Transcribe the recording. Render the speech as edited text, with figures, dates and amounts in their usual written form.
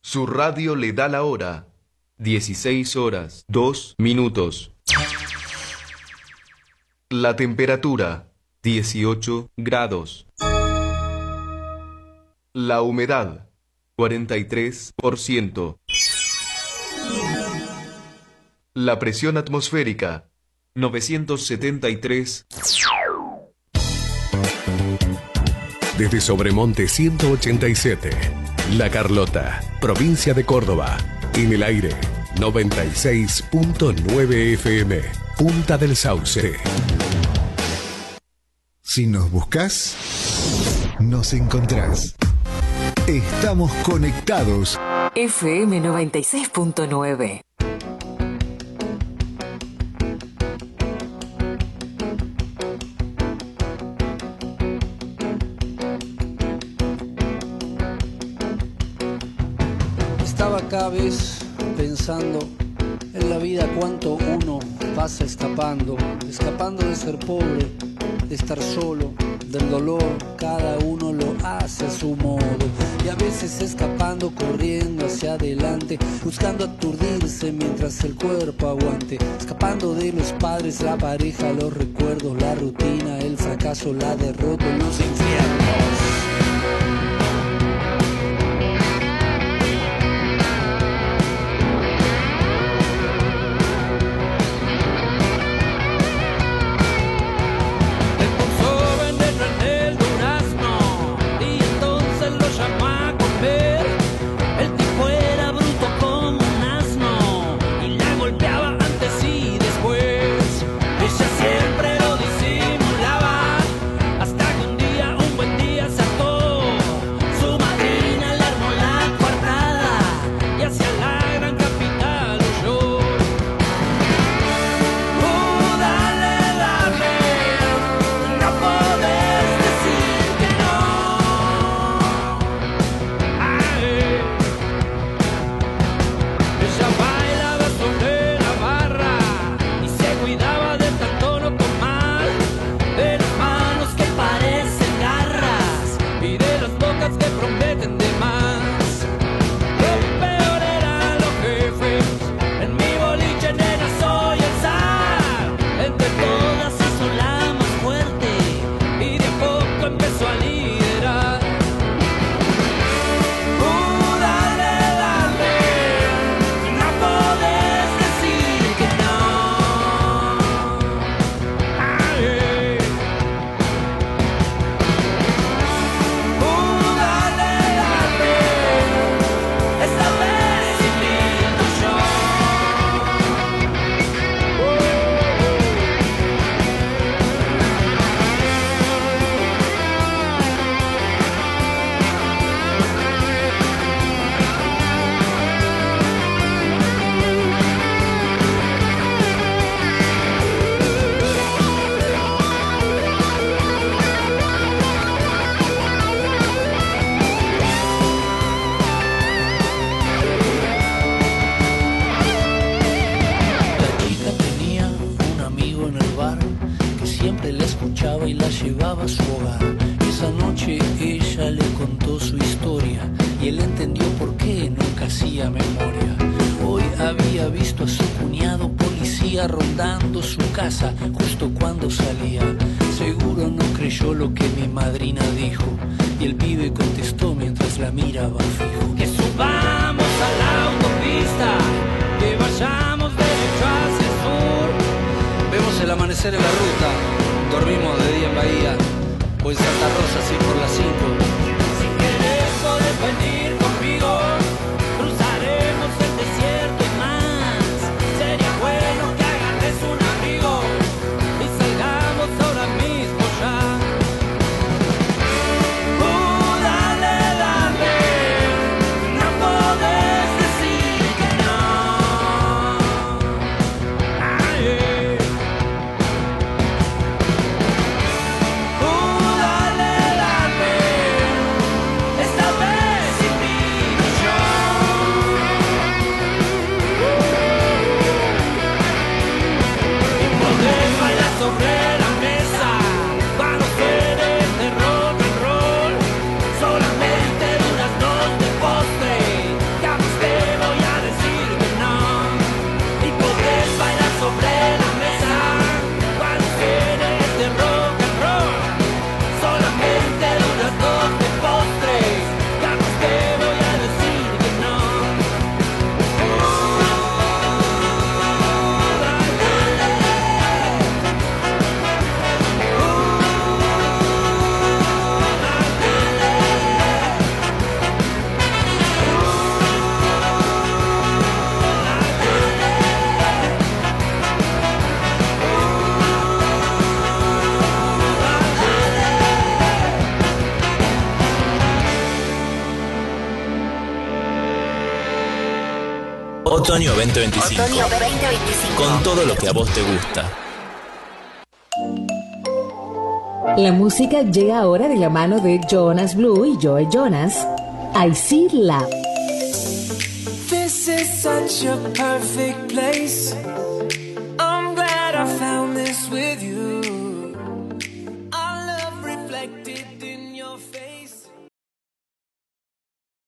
Su radio le da la hora. 16 horas, 2 minutos. La temperatura, 18 grados. La humedad, 43%. La presión atmosférica, 973. Desde Sobremonte 187, La Carlota, provincia de Córdoba. En el aire, 96.9 FM, Punta del Sauce. Si nos buscas, nos encontrás. Estamos conectados. FM 96.9. Estaba cada vez pensando en la vida, cuánto uno pasa escapando de ser pobre, de estar solo, del dolor, cada uno lo hace a su modo. Y a veces escapando, corriendo hacia adelante, buscando aturdirse mientras el cuerpo aguante. Escapando de los padres, la pareja, los recuerdos, la rutina, el fracaso, la derrota, los infiernos. Justo cuando salía, seguro no creyó lo que mi madrina dijo, y el pibe contestó mientras la miraba fijo: que subamos a la autopista, que vayamos derecho hacia el sur. Vemos el amanecer en la ruta, dormimos de día en Bahía, o en Santa Rosa así por las 5. Si querés podés venir conmigo, cruzaremos el desierto y más. Sería bueno que agarres un amigo y salgamos ahora mismo ya. Dale, dale, no podés decir que no. Ay, dale, dale, Otoño 2025. Otoño 2025. Con todo lo que a vos te gusta. La música llega ahora de la mano de Jonas Blue y Joe Jonas. I See Love. This is such a perfect place. I'm glad I found this with you. Our love reflected.